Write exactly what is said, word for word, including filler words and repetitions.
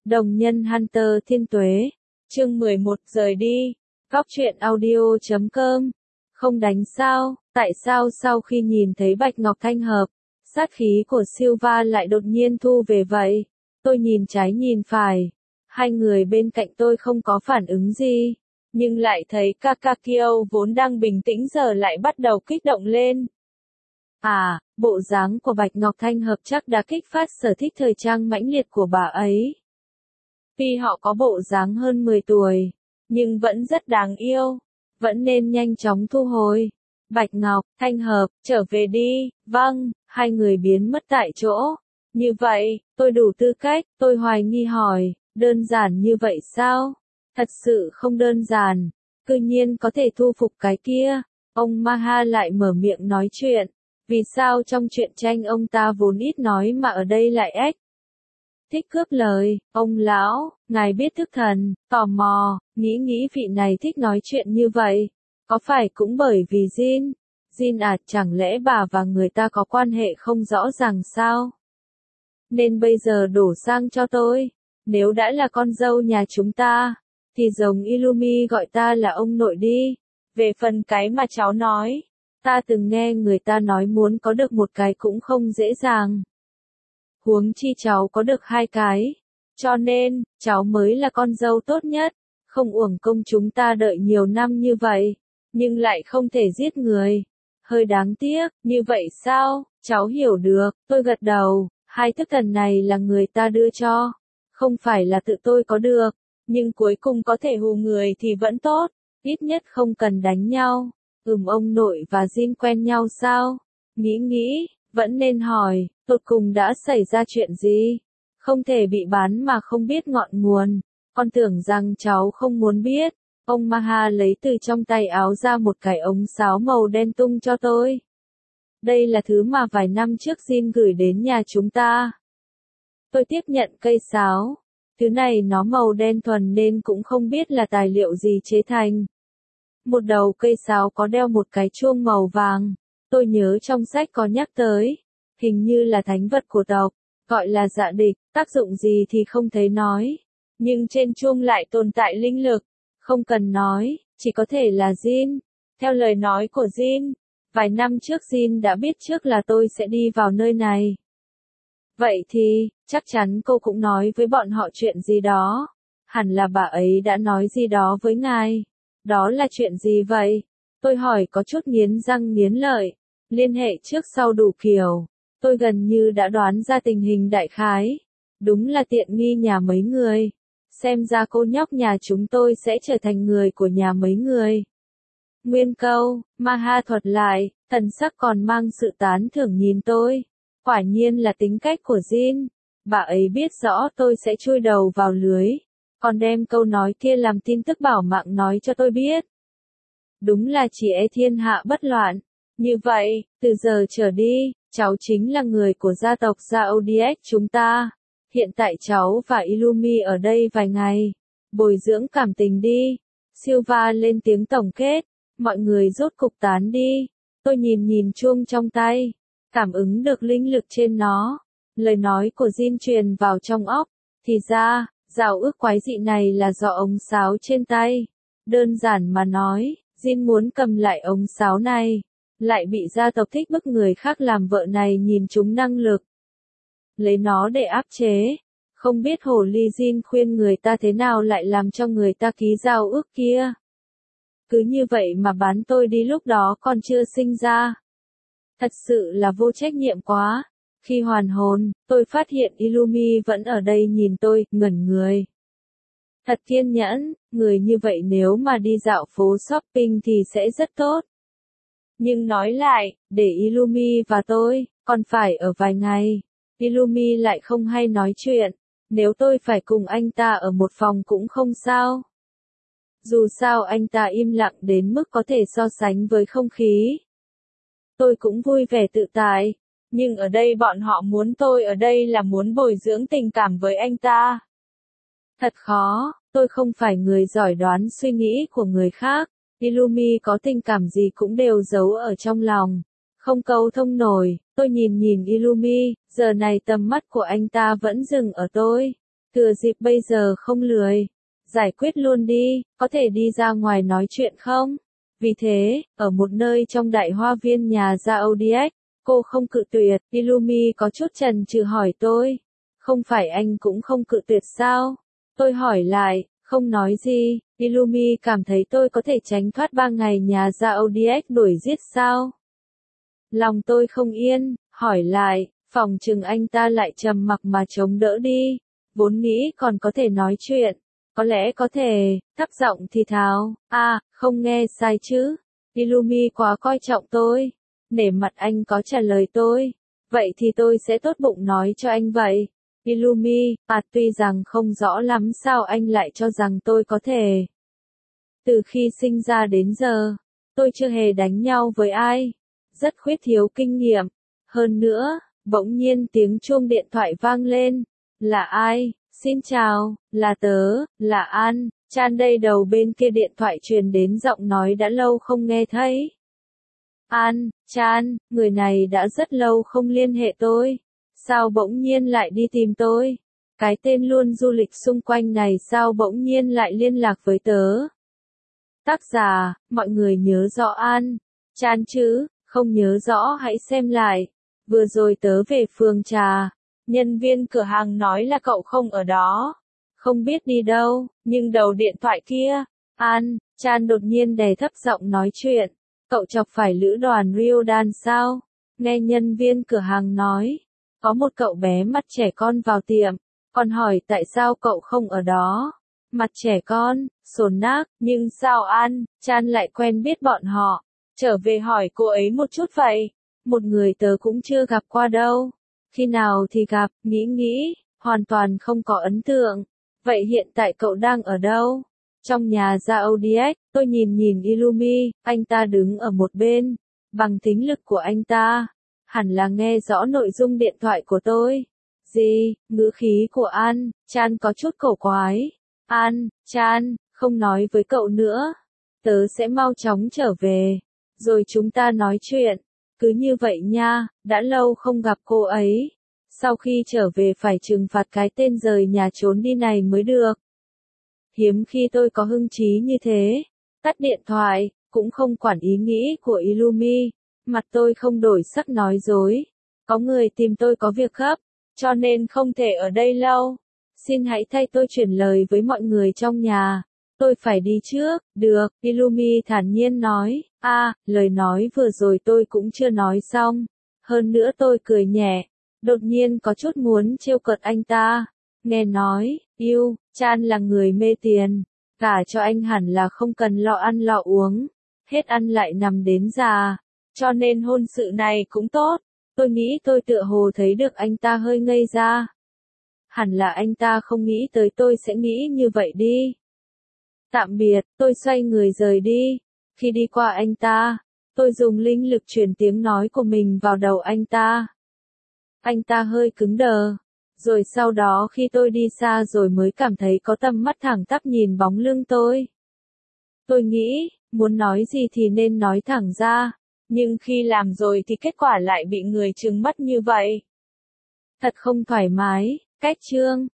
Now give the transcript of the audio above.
Đồng nhân Hunter Thiên Tuế. Chương mười một rời đi. Góc truyện audio chấm com. Không đánh sao, tại sao sau khi nhìn thấy Bạch Ngọc Thanh hợp, sát khí của Silva lại đột nhiên thu về vậy? Tôi nhìn trái nhìn phải. Hai người bên cạnh tôi không có phản ứng gì. Nhưng lại thấy Kakakio vốn đang bình tĩnh giờ lại bắt đầu kích động lên. À, bộ dáng của Bạch Ngọc Thanh hợp chắc đã kích phát sở thích thời trang mãnh liệt của bà ấy. Tuy họ có bộ dáng hơn mười tuổi, nhưng vẫn rất đáng yêu, vẫn nên nhanh chóng thu hồi. Bạch Ngọc, Thanh hợp, trở về đi, vâng, hai người biến mất tại chỗ. Như vậy, tôi đủ tư cách, tôi hoài nghi hỏi, đơn giản như vậy sao? Thật sự không đơn giản, cư nhiên có thể thu phục cái kia. Ông Maha lại mở miệng nói chuyện, vì sao trong truyện tranh ông ta vốn ít nói mà ở đây lại ếch? Thích cướp lời, ông lão, ngài biết thức thần, tò mò, nghĩ nghĩ vị này thích nói chuyện như vậy. Có phải cũng bởi vì Jin? Jin à, chẳng lẽ bà và người ta có quan hệ không rõ ràng sao? Nên bây giờ đổ sang cho tôi. Nếu đã là con dâu nhà chúng ta, thì giống Illumi gọi ta là ông nội đi. Về phần cái mà cháu nói, ta từng nghe người ta nói muốn có được một cái cũng không dễ dàng. Huống chi cháu có được hai cái. Cho nên, cháu mới là con dâu tốt nhất. Không uổng công chúng ta đợi nhiều năm như vậy. Nhưng lại không thể giết người. Hơi đáng tiếc, như vậy sao? Cháu hiểu được, tôi gật đầu. Hai thức thần này là người ta đưa cho. Không phải là tự tôi có được. Nhưng cuối cùng có thể hù người thì vẫn tốt. Ít nhất không cần đánh nhau. Ừm, ông nội và Jin quen nhau sao? Nghĩ nghĩ, vẫn nên hỏi, tột cùng đã xảy ra chuyện gì? Không thể bị bán mà không biết ngọn nguồn. Con tưởng rằng cháu không muốn biết. Ông Maha lấy từ trong tay áo ra một cái ống sáo màu đen tung cho tôi. Đây là thứ mà vài năm trước Jin gửi đến nhà chúng ta. Tôi tiếp nhận cây sáo. Thứ này nó màu đen thuần nên cũng không biết là tài liệu gì chế thành. Một đầu cây sáo có đeo một cái chuông màu vàng. Tôi nhớ trong sách có nhắc tới. Hình như là thánh vật của tộc. Gọi là dạ địch. Tác dụng gì thì không thấy nói. Nhưng trên chuông lại tồn tại linh lực. Không cần nói. Chỉ có thể là Jin. Theo lời nói của Jin. Vài năm trước Jin đã biết trước là tôi sẽ đi vào nơi này. Vậy thì, chắc chắn cô cũng nói với bọn họ chuyện gì đó. Hẳn là bà ấy đã nói gì đó với ngài. Đó là chuyện gì vậy? Tôi hỏi có chút nghiến răng nghiến lợi. Liên hệ trước sau đủ kiểu. Tôi gần như đã đoán ra tình hình đại khái. Đúng là tiện nghi nhà mấy người. Xem ra cô nhóc nhà chúng tôi sẽ trở thành người của nhà mấy người. Nguyên câu, Maha thuật lại, thần sắc còn mang sự tán thưởng nhìn tôi. Quả nhiên là tính cách của Jin. Bà ấy biết rõ tôi sẽ chui đầu vào lưới. Còn đem câu nói kia làm tin tức bảo mạng nói cho tôi biết. Đúng là chỉ e thiên hạ bất loạn. Như vậy, từ giờ trở đi, cháu chính là người của gia tộc Zodiac chúng ta. Hiện tại cháu và Illumi ở đây vài ngày. Bồi dưỡng cảm tình đi. Silva lên tiếng tổng kết. Mọi người rốt cục tán đi. Tôi nhìn nhìn chuông trong tay. Cảm ứng được linh lực trên nó. Lời nói của Jin truyền vào trong óc. Thì ra, giao ước quái dị này là do ống sáo trên tay. Đơn giản mà nói, Jin muốn cầm lại ống sáo này. Lại bị gia tộc thích bức người khác làm vợ này nhìn chúng năng lực. Lấy nó để áp chế. Không biết hồ ly Jin khuyên người ta thế nào lại làm cho người ta ký giao ước kia. Cứ như vậy mà bán tôi đi lúc đó còn chưa sinh ra. Thật sự là vô trách nhiệm quá. Khi hoàn hồn, tôi phát hiện Illumi vẫn ở đây nhìn tôi, ngẩn người. Thật kiên nhẫn, người như vậy nếu mà đi dạo phố shopping thì sẽ rất tốt. Nhưng nói lại, để Illumi và tôi, còn phải ở vài ngày. Illumi lại không hay nói chuyện. Nếu tôi phải cùng anh ta ở một phòng cũng không sao. Dù sao anh ta im lặng đến mức có thể so sánh với không khí. Tôi cũng vui vẻ tự tại. Nhưng ở đây bọn họ muốn tôi ở đây là muốn bồi dưỡng tình cảm với anh ta. Thật khó, tôi không phải người giỏi đoán suy nghĩ của người khác. Illumi có tình cảm gì cũng đều giấu ở trong lòng. Không câu thông nổi, tôi nhìn nhìn Illumi, giờ này tầm mắt của anh ta vẫn dừng ở tôi. Thừa dịp bây giờ không lười. Giải quyết luôn đi, có thể đi ra ngoài nói chuyện không? Vì thế, ở một nơi trong đại hoa viên nhà Zodiac, cô không cự tuyệt, Illumi có chút chần chừ hỏi tôi. Không phải anh cũng không cự tuyệt sao? Tôi hỏi lại, không nói gì, Illumi cảm thấy tôi có thể tránh thoát ba ngày nhà Zodiac đuổi giết sao? Lòng tôi không yên, hỏi lại, phòng chừng anh ta lại trầm mặc mà chống đỡ đi, vốn nghĩ còn có thể nói chuyện. Có lẽ có thể, thấp giọng thì thào, à, không nghe sai chứ. Illumi quá coi trọng tôi. Nể mặt anh có trả lời tôi. Vậy thì tôi sẽ tốt bụng nói cho anh vậy. Illumi, à tuy rằng không rõ lắm sao anh lại cho rằng tôi có thể. Từ khi sinh ra đến giờ, tôi chưa hề đánh nhau với ai. Rất khuyết thiếu kinh nghiệm. Hơn nữa, bỗng nhiên tiếng chuông điện thoại vang lên. Là ai? Xin chào, là tớ, là An, Chan đây. Đầu bên kia điện thoại truyền đến giọng nói đã lâu không nghe thấy. An, Chan, người này đã rất lâu không liên hệ tôi. Sao bỗng nhiên lại đi tìm tôi? Cái tên luôn du lịch xung quanh này sao bỗng nhiên lại liên lạc với tớ? Tác giả, mọi người nhớ rõ An, Chan chứ, không nhớ rõ hãy xem lại. Vừa rồi tớ về phường trà. Nhân viên cửa hàng nói là cậu không ở đó. Không biết đi đâu, nhưng đầu điện thoại kia, An, Chan đột nhiên đè thấp giọng nói chuyện. Cậu chọc phải lữ đoàn Ryodan sao? Nghe nhân viên cửa hàng nói, có một cậu bé mặt trẻ con vào tiệm, còn hỏi tại sao cậu không ở đó. Mặt trẻ con, sồn nát, nhưng sao An, Chan lại quen biết bọn họ. Trở về hỏi cô ấy một chút vậy. Một người tớ cũng chưa gặp qua đâu. Khi nào thì gặp, nghĩ nghĩ, hoàn toàn không có ấn tượng. Vậy hiện tại cậu đang ở đâu? Trong nhà Zodiac, tôi nhìn nhìn Illumi, anh ta đứng ở một bên. Bằng tính lực của anh ta, hẳn là nghe rõ nội dung điện thoại của tôi. Gì, ngữ khí của An, Chan có chút cổ quái. An, Chan, không nói với cậu nữa. Tớ sẽ mau chóng trở về. Rồi chúng ta nói chuyện. Cứ như vậy nha, đã lâu không gặp cô ấy. Sau khi trở về phải trừng phạt cái tên rời nhà trốn đi này mới được. Hiếm khi tôi có hưng trí như thế. Tắt điện thoại, cũng không quản ý nghĩ của Illumi. Mặt tôi không đổi sắc nói dối. Có người tìm tôi có việc gấp, cho nên không thể ở đây lâu. Xin hãy thay tôi chuyển lời với mọi người trong nhà. Tôi phải đi trước, được, Illumi thản nhiên nói. A, à, lời nói vừa rồi tôi cũng chưa nói xong. Hơn nữa tôi cười nhẹ, đột nhiên có chút muốn trêu cợt anh ta. Nghe nói, yêu, Chan là người mê tiền, cả cho anh hẳn là không cần lo ăn lo uống, hết ăn lại nằm đến già, cho nên hôn sự này cũng tốt. Tôi nghĩ tôi tựa hồ thấy được anh ta hơi ngây ra. Hẳn là anh ta không nghĩ tới tôi sẽ nghĩ như vậy đi. Tạm biệt, tôi xoay người rời đi. Khi đi qua anh ta, tôi dùng linh lực truyền tiếng nói của mình vào đầu anh ta. Anh ta hơi cứng đờ. Rồi sau đó khi tôi đi xa rồi mới cảm thấy có tầm mắt thẳng tắp nhìn bóng lưng tôi. Tôi nghĩ, muốn nói gì thì nên nói thẳng ra. Nhưng khi làm rồi thì kết quả lại bị người trừng mắt như vậy. Thật không thoải mái. Cách chương